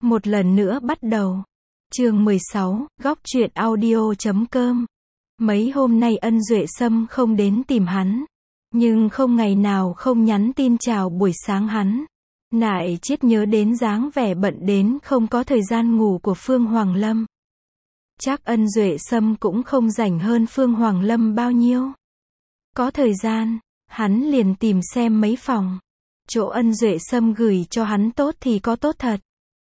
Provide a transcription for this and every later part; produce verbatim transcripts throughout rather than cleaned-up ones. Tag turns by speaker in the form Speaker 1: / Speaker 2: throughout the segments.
Speaker 1: Một lần nữa bắt đầu. Chương mười sáu, góc truyện audio chấm com. Mấy hôm nay Ân Duệ Sâm không đến tìm hắn, nhưng không ngày nào không nhắn tin chào buổi sáng hắn. Nại Chiết nhớ đến dáng vẻ bận đến không có thời gian ngủ của Phương Hoàng Lâm. Chắc Ân Duệ Sâm cũng không rảnh hơn Phương Hoàng Lâm bao nhiêu. Có thời gian, hắn liền tìm xem mấy phòng. Chỗ Ân Duệ Sâm gửi cho hắn tốt thì có tốt thật.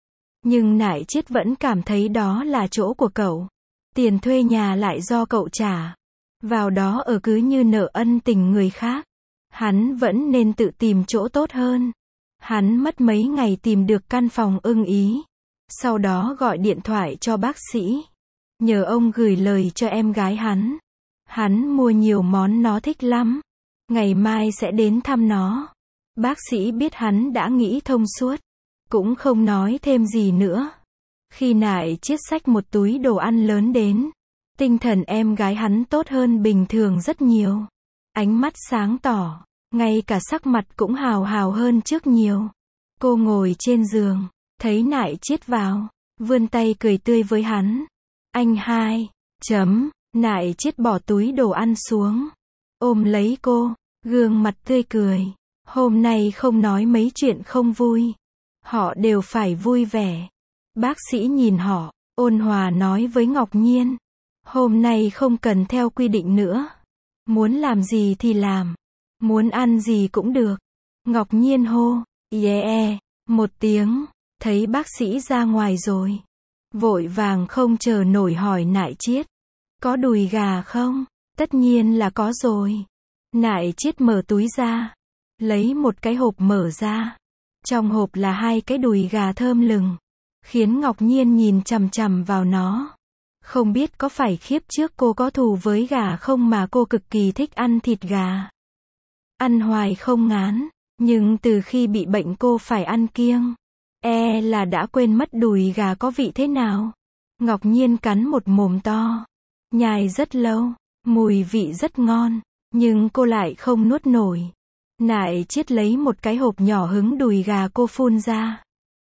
Speaker 1: Nhưng Nại Chiết vẫn cảm thấy đó là chỗ của cậu. Tiền thuê nhà lại do cậu trả. Vào đó ở cứ như nợ ân tình người khác. Hắn vẫn nên tự tìm chỗ tốt hơn. Hắn mất mấy ngày tìm được căn phòng ưng ý. Sau đó gọi điện thoại cho bác sĩ. Nhờ ông gửi lời cho em gái hắn. Hắn mua nhiều món nó thích lắm. Ngày mai sẽ đến thăm nó. Bác sĩ biết hắn đã nghĩ thông suốt. Cũng không nói thêm gì nữa. Khi Nại Chiết xách một túi đồ ăn lớn đến. Tinh thần em gái hắn tốt hơn bình thường rất nhiều. Ánh mắt sáng tỏ. Ngay cả sắc mặt cũng hào hào hơn trước nhiều. Cô ngồi trên giường. Thấy Nại Chiết vào. Vươn tay cười tươi với hắn. Anh hai. Chấm. Nại Chiết bỏ túi đồ ăn xuống. Ôm lấy cô. Gương mặt tươi cười. Hôm nay không nói mấy chuyện không vui. Họ đều phải vui vẻ. Bác sĩ nhìn họ. Ôn hòa nói với Ngọc Nhiên. Hôm nay không cần theo quy định nữa. Muốn làm gì thì làm. Muốn ăn gì cũng được. Ngọc Nhiên hô. Yeah. Một tiếng. Thấy bác sĩ ra ngoài rồi. Vội vàng không chờ nổi hỏi Nại Chiết. Có đùi gà không? Tất nhiên là có rồi. Nại Chiết mở túi ra. Lấy một cái hộp mở ra. Trong hộp là hai cái đùi gà thơm lừng. Khiến Ngọc Nhiên nhìn chằm chằm vào nó. Không biết có phải khiếp trước cô có thù với gà không mà cô cực kỳ thích ăn thịt gà. Ăn hoài không ngán. Nhưng từ khi bị bệnh cô phải ăn kiêng. E là đã quên mất đùi gà có vị thế nào. Ngọc Nhiên cắn một mồm to. Nhai rất lâu. Mùi vị rất ngon. Nhưng cô lại không nuốt nổi. Nại Chiết lấy một cái hộp nhỏ hứng đùi gà cô phun ra.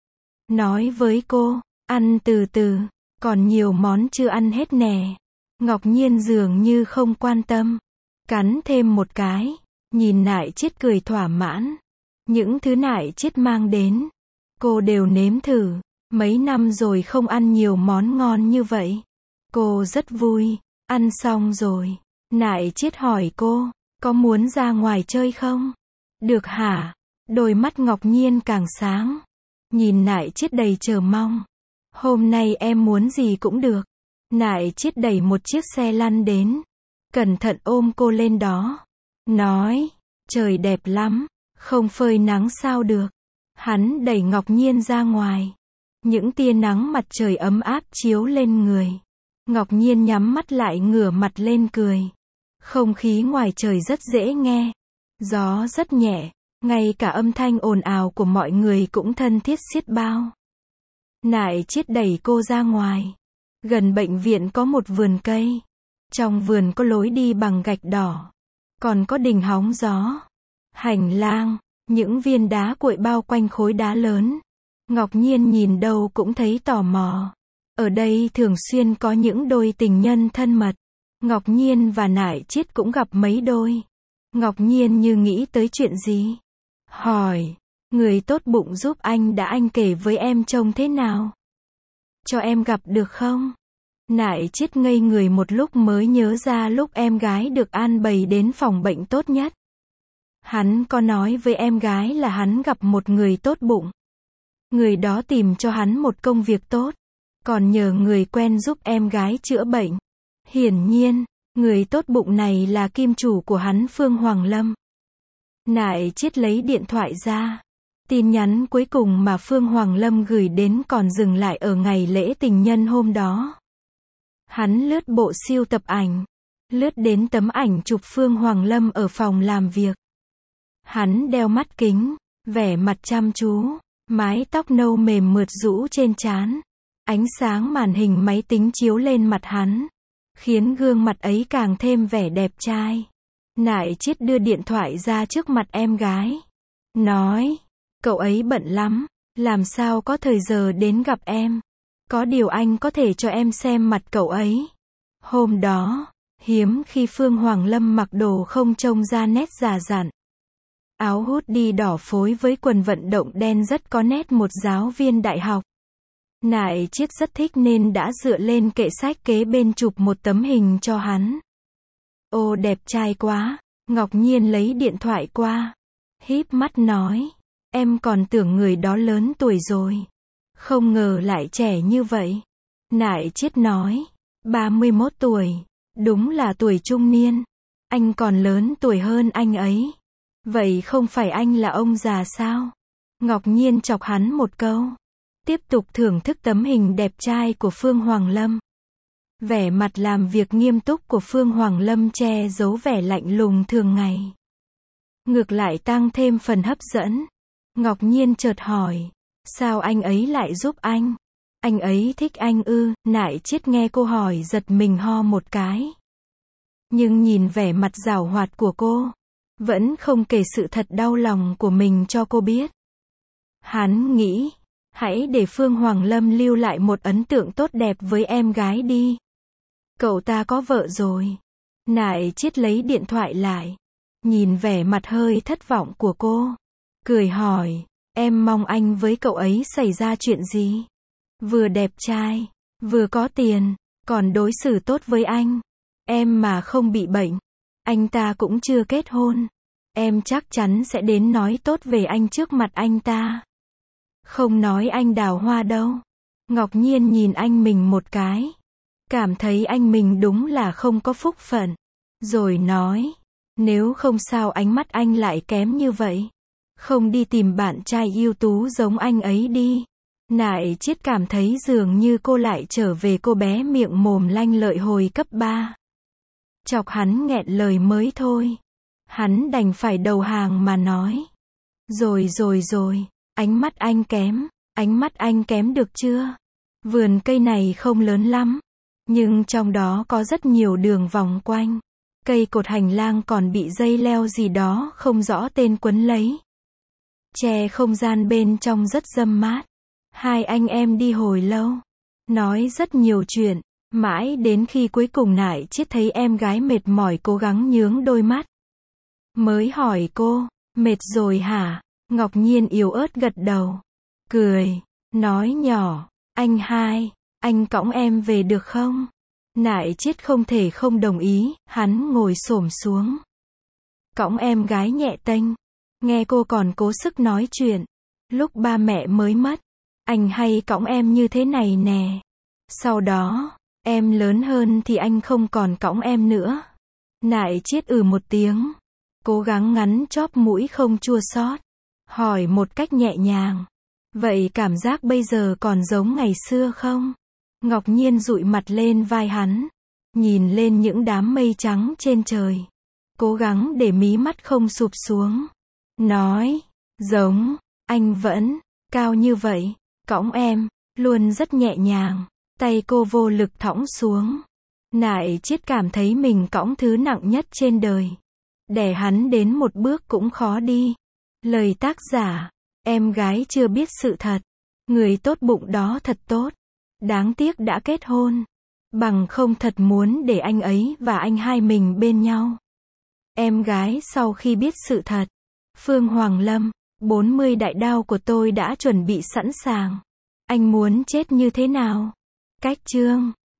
Speaker 1: Nói với cô, ăn từ từ, còn nhiều món chưa ăn hết nè. Ngọc Nhiên dường như không quan tâm. Cắn thêm một cái. Nhìn Nại Chiết cười thỏa mãn. Những thứ Nại Chiết mang đến. Cô đều nếm thử. Mấy năm rồi không ăn nhiều món ngon như vậy. Cô rất vui. Ăn xong rồi. Nại Chiết hỏi cô, có muốn ra ngoài chơi không? Được hả? Đôi mắt Ngọc Nhiên càng sáng. Nhìn Nại Chiết đầy chờ mong. Hôm nay em muốn gì cũng được. Nại Chiết đẩy một chiếc xe lăn đến. Cẩn thận ôm cô lên đó. Nói, trời đẹp lắm. Không phơi nắng sao được. Hắn đẩy Ngọc Nhiên ra ngoài. Những tia nắng mặt trời ấm áp chiếu lên người. Ngọc Nhiên nhắm mắt lại ngửa mặt lên cười. Không khí ngoài trời rất dễ nghe. Gió rất nhẹ. Ngay cả âm thanh ồn ào của mọi người cũng thân thiết xiết bao. Nại Chiết đẩy cô ra ngoài. Gần bệnh viện có một vườn cây. Trong vườn có lối đi bằng gạch đỏ. Còn có đình hóng gió. Hành lang. Những viên đá cuội bao quanh khối đá lớn. Ngọc Nhiên nhìn đâu cũng thấy tò mò. Ở đây thường xuyên có những đôi tình nhân thân mật. Ngọc Nhiên và Nại Chiết cũng gặp mấy đôi. Ngọc Nhiên như nghĩ tới chuyện gì. Hỏi. Người tốt bụng giúp anh đã anh kể với em trông thế nào? Cho em gặp được không? Nại Chiết ngây người một lúc mới nhớ ra lúc em gái được an bày đến phòng bệnh tốt nhất. Hắn có nói với em gái là hắn gặp một người tốt bụng. Người đó tìm cho hắn một công việc tốt. Còn nhờ người quen giúp em gái chữa bệnh. Hiển nhiên, người tốt bụng này là kim chủ của hắn Phương Hoàng Lâm. Nại Chiết lấy điện thoại ra. Tin nhắn cuối cùng mà Phương Hoàng Lâm gửi đến còn dừng lại ở ngày lễ tình nhân hôm đó. Hắn lướt bộ siêu tập ảnh. Lướt đến tấm ảnh chụp Phương Hoàng Lâm ở phòng làm việc. Hắn đeo mắt kính, vẻ mặt chăm chú, mái tóc nâu mềm mượt rũ trên trán. Ánh sáng màn hình máy tính chiếu lên mặt hắn, khiến gương mặt ấy càng thêm vẻ đẹp trai. Nại Chiết đưa điện thoại ra trước mặt em gái. Nói, cậu ấy bận lắm, Làm sao có thời giờ đến gặp em? Có điều anh có thể cho em xem mặt cậu ấy. Hôm đó, hiếm khi Phương Hoàng Lâm mặc đồ không trông ra nét già dặn. Áo hoodie đỏ phối với quần vận động đen rất có nét một giáo viên đại học. Nại Chiết rất thích nên đã dựa lên kệ sách kế bên chụp một tấm hình cho hắn. Ô đẹp trai quá, Ngọc Nhiên lấy điện thoại qua. Híp mắt nói, em còn tưởng người đó lớn tuổi rồi. Không ngờ lại trẻ như vậy. Nại Chiết nói, ba mươi mốt tuổi, đúng là tuổi trung niên. Anh còn lớn tuổi hơn anh ấy. Vậy không phải anh là ông già sao? Ngọc Nhiên chọc hắn một câu. Tiếp tục thưởng thức tấm hình đẹp trai của Phương Hoàng Lâm. Vẻ mặt làm việc nghiêm túc của Phương Hoàng Lâm che giấu vẻ lạnh lùng thường ngày. Ngược lại tăng thêm phần hấp dẫn. Ngọc Nhiên chợt hỏi, sao anh ấy lại giúp anh? Anh ấy thích anh ư? Nại Chiết nghe cô hỏi giật mình ho một cái. Nhưng nhìn vẻ mặt giảo hoạt của cô, vẫn không kể sự thật đau lòng của mình cho cô biết. Hắn nghĩ, hãy để Phương Hoàng Lâm lưu lại một ấn tượng tốt đẹp với em gái đi. Cậu ta có vợ rồi. Nại Chiết lấy điện thoại lại, nhìn vẻ mặt hơi thất vọng của cô, cười hỏi, em mong anh với cậu ấy xảy ra chuyện gì? Vừa đẹp trai, vừa có tiền, còn đối xử tốt với anh. Em mà không bị bệnh, anh ta cũng chưa kết hôn, em chắc chắn sẽ đến nói tốt về anh trước mặt anh ta. Không nói anh đào hoa đâu. Ngọc Nhiên nhìn anh mình một cái, cảm thấy anh mình đúng là không có phúc phận. Rồi nói, nếu không sao ánh mắt anh lại kém như vậy. Không đi tìm bạn trai ưu tú giống anh ấy đi. Nại Chiết cảm thấy dường như cô lại trở về cô bé miệng mồm lanh lợi hồi cấp ba. Chọc hắn nghẹn lời mới thôi. Hắn đành phải đầu hàng mà nói. Rồi rồi rồi, ánh mắt anh kém, ánh mắt anh kém được chưa? Vườn cây này không lớn lắm, nhưng trong đó có rất nhiều đường vòng quanh. Cây cột hành lang còn bị dây leo gì đó không rõ tên quấn lấy. Che không gian bên trong rất râm mát. Hai anh em đi hồi lâu, nói rất nhiều chuyện, mãi đến khi cuối cùng Nại Chiết thấy em gái mệt mỏi cố gắng nhướng đôi mắt. Mới hỏi cô, mệt rồi hả? Ngọc Nhiên yếu ớt gật đầu, cười, nói nhỏ, anh hai, anh cõng em về được không? Nại Chiết không thể không đồng ý, hắn ngồi xổm xuống. Cõng em gái nhẹ tênh, nghe cô còn cố sức nói chuyện. Lúc ba mẹ mới mất, anh hay cõng em như thế này nè. Sau đó, em lớn hơn thì anh không còn cõng em nữa. Nại Chiết ừ một tiếng, cố gắng ngắn chóp mũi không chua xót, hỏi một cách nhẹ nhàng. Vậy cảm giác bây giờ còn giống ngày xưa không? Ngọc Nhiên dụi mặt lên vai hắn, nhìn lên những đám mây trắng trên trời, cố gắng để mí mắt không sụp xuống. Nói, giống, anh vẫn cao như vậy, cõng em, luôn rất nhẹ nhàng. Tay cô vô lực thõng xuống. Nại Chiết cảm thấy mình cõng thứ nặng nhất trên đời. Đè hắn đến một bước cũng khó đi. Lời tác giả, em gái chưa biết sự thật. Người tốt bụng đó thật tốt. Đáng tiếc đã kết hôn. Bằng không thật muốn để anh ấy và anh hai mình bên nhau. Em gái sau khi biết sự thật. Phương Hoàng Lâm, bốn mươi đại đao của tôi đã chuẩn bị sẵn sàng. Anh muốn chết như thế nào? Cách chương